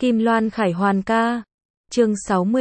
Kim Loan Khải Hoàn ca. Chương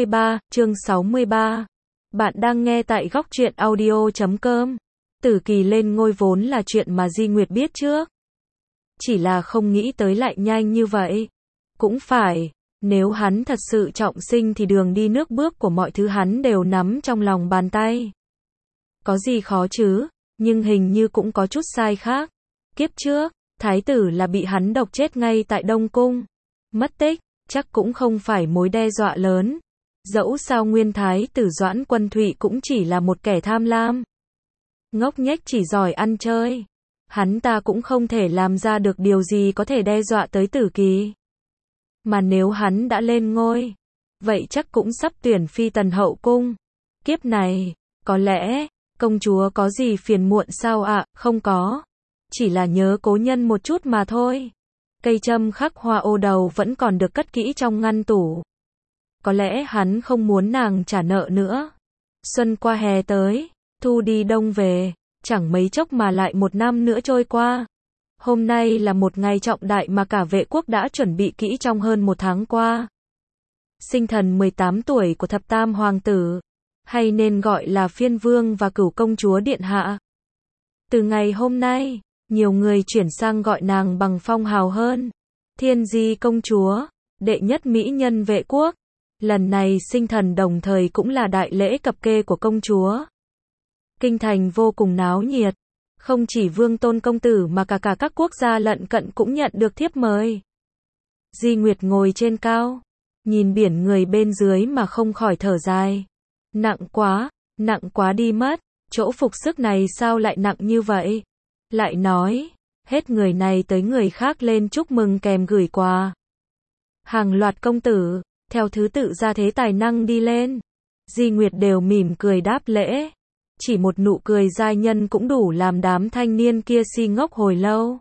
63. Bạn đang nghe tại góc truyện audio.com. Tử Kỳ lên ngôi vốn là chuyện mà Di Nguyệt biết trước. Chỉ là không nghĩ tới lại nhanh như vậy. Cũng phải, nếu hắn thật sự trọng sinh thì đường đi nước bước của mọi thứ hắn đều nắm trong lòng bàn tay. Có gì khó chứ, nhưng hình như cũng có chút sai khác. Kiếp trước, thái tử là bị hắn độc chết ngay tại Đông Cung. Mất tích, chắc cũng không phải mối đe dọa lớn. Dẫu sao nguyên thái tử Doãn Quân Thụy cũng chỉ là một kẻ tham lam. Ngốc nghếch chỉ giỏi ăn chơi. Hắn ta cũng không thể làm ra được điều gì có thể đe dọa tới Tử Kỳ. Mà nếu hắn đã lên ngôi, vậy chắc cũng sắp tuyển phi tần hậu cung. Kiếp này, có lẽ, công chúa có gì phiền muộn sao ạ? Không có. Chỉ là nhớ cố nhân một chút mà thôi. Cây châm khắc hoa ô đầu vẫn còn được cất kỹ trong ngăn tủ. Có lẽ hắn không muốn nàng trả nợ nữa. Xuân qua hè tới, thu đi đông về, chẳng mấy chốc mà lại một năm nữa trôi qua. Hôm nay là một ngày trọng đại mà cả vệ quốc đã chuẩn bị kỹ trong hơn một tháng qua. Sinh thần 18 tuổi của thập tam hoàng tử, hay nên gọi là phiên vương và cửu công chúa điện hạ. Từ ngày hôm nay, nhiều người chuyển sang gọi nàng bằng phong hào hơn. Thiên Di công chúa, đệ nhất mỹ nhân vệ quốc. Lần này sinh thần đồng thời cũng là đại lễ cập kê của công chúa. Kinh thành vô cùng náo nhiệt. Không chỉ Vương Tôn công tử mà cả các quốc gia lận cận cũng nhận được thiếp mời. Di Nguyệt ngồi trên cao, nhìn biển người bên dưới mà không khỏi thở dài. Nặng quá đi mất, chỗ phục sức này sao lại nặng như vậy? Lại nói, hết người này tới người khác lên chúc mừng kèm gửi quà. Hàng loạt công tử, theo thứ tự ra thế tài năng đi lên. Di Nguyệt đều mỉm cười đáp lễ. Chỉ một nụ cười giai nhân cũng đủ làm đám thanh niên kia si ngốc hồi lâu.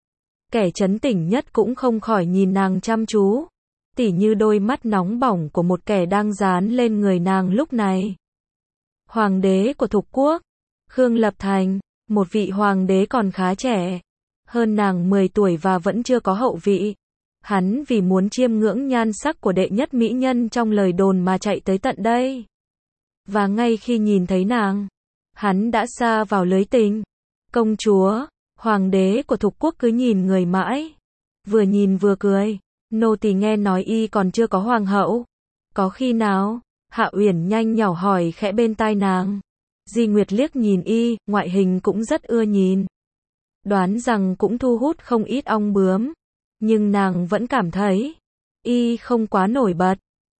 Kẻ trấn tĩnh nhất cũng không khỏi nhìn nàng chăm chú. Tỉ như đôi mắt nóng bỏng của một kẻ đang dán lên người nàng lúc này. Hoàng đế của Thục Quốc, Khương Lập Thành, một vị hoàng đế còn khá trẻ. Hơn nàng 10 tuổi và vẫn chưa có hậu vị. Hắn vì muốn chiêm ngưỡng nhan sắc của đệ nhất mỹ nhân trong lời đồn mà chạy tới tận đây. Và ngay khi nhìn thấy nàng, hắn đã sa vào lưới tình. Công chúa, hoàng đế của Thục Quốc cứ nhìn người mãi. Vừa nhìn vừa cười. Nô tỳ nghe nói y còn chưa có hoàng hậu. Có khi nào? Hạ Uyển nhanh nhỏ hỏi khẽ bên tai nàng. Di Nguyệt liếc nhìn y, ngoại hình cũng rất ưa nhìn. Đoán rằng cũng thu hút không ít ong bướm. Nhưng nàng vẫn cảm thấy y không quá nổi bật.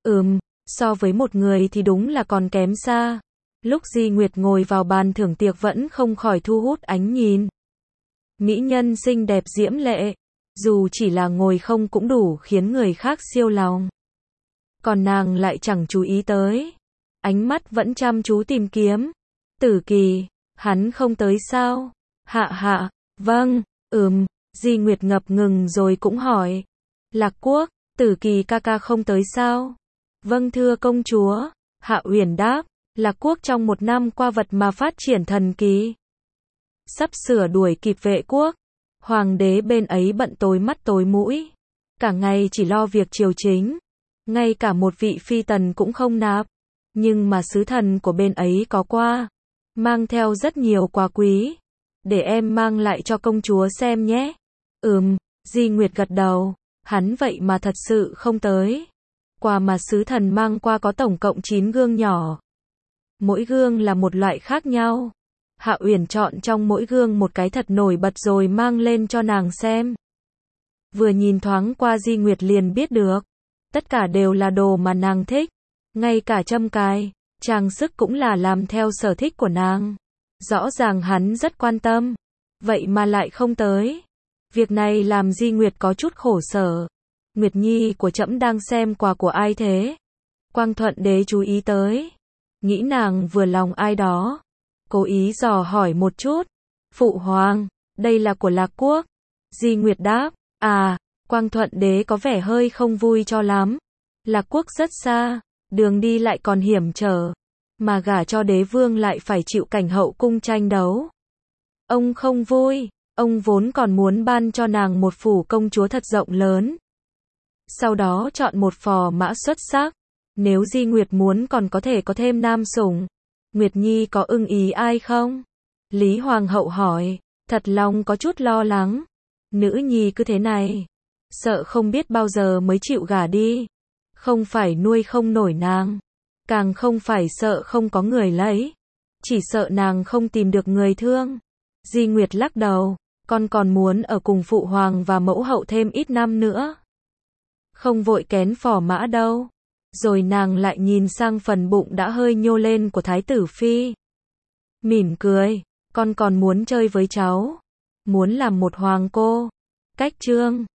So với một người thì đúng là còn kém xa. Lúc Di Nguyệt ngồi vào bàn thưởng tiệc vẫn không khỏi thu hút ánh nhìn. Mỹ nhân xinh đẹp diễm lệ, dù chỉ là ngồi không cũng đủ khiến người khác siêu lòng. Còn nàng lại chẳng chú ý tới. Ánh mắt vẫn chăm chú tìm kiếm. Tử Kỳ, hắn không tới sao? Hạ, vâng, Di Nguyệt ngập ngừng rồi cũng hỏi. Lạc Quốc, Tử Kỳ ca ca không tới sao? Vâng thưa công chúa, Hạ Uyển đáp. Lạc Quốc trong một năm qua vật mà phát triển thần kỳ. Sắp sửa đuổi kịp vệ quốc. Hoàng đế bên ấy bận tối mắt tối mũi. Cả ngày chỉ lo việc triều chính. Ngay cả một vị phi tần cũng không nạp. Nhưng mà sứ thần của bên ấy có qua. Mang theo rất nhiều quà quý. Để em mang lại cho công chúa xem nhé. Di Nguyệt gật đầu. Hắn vậy mà thật sự không tới. Quà mà sứ thần mang qua có tổng cộng 9 gương nhỏ. Mỗi gương là một loại khác nhau. Hạ Uyển chọn trong mỗi gương một cái thật nổi bật rồi mang lên cho nàng xem. Vừa nhìn thoáng qua Di Nguyệt liền biết được. Tất cả đều là đồ mà nàng thích. Ngay cả châm cài, trang sức cũng là làm theo sở thích của nàng. Rõ ràng hắn rất quan tâm. Vậy mà lại không tới. Việc này làm Di Nguyệt có chút khổ sở. Nguyệt Nhi của trẫm đang xem quà của ai thế? Quang Thuận đế chú ý tới. Nghĩ nàng vừa lòng ai đó. Cố ý dò hỏi một chút. Phụ hoàng, đây là của Lạc Quốc. Di Nguyệt đáp. Quang Thuận đế có vẻ hơi không vui cho lắm. Lạc Quốc rất xa, đường đi lại còn hiểm trở. Mà gả cho đế vương lại phải chịu cảnh hậu cung tranh đấu. Ông không vui, ông vốn còn muốn ban cho nàng một phủ công chúa thật rộng lớn. Sau đó chọn một phò mã xuất sắc. Nếu Di Nguyệt muốn còn có thể có thêm nam sủng. Nguyệt Nhi có ưng ý ai không? Lý Hoàng hậu hỏi, thật lòng có chút lo lắng. Nữ nhi cứ thế này, sợ không biết bao giờ mới chịu gả đi. Không phải nuôi không nổi nàng, càng không phải sợ không có người lấy, chỉ sợ nàng không tìm được người thương. Di Nguyệt lắc đầu, con còn muốn ở cùng phụ hoàng và mẫu hậu thêm ít năm nữa. Không vội kén phò mã đâu. Rồi nàng lại nhìn sang phần bụng đã hơi nhô lên của Thái tử Phi. Mỉm cười, con còn muốn chơi với cháu. Muốn làm một hoàng cô. Cách chương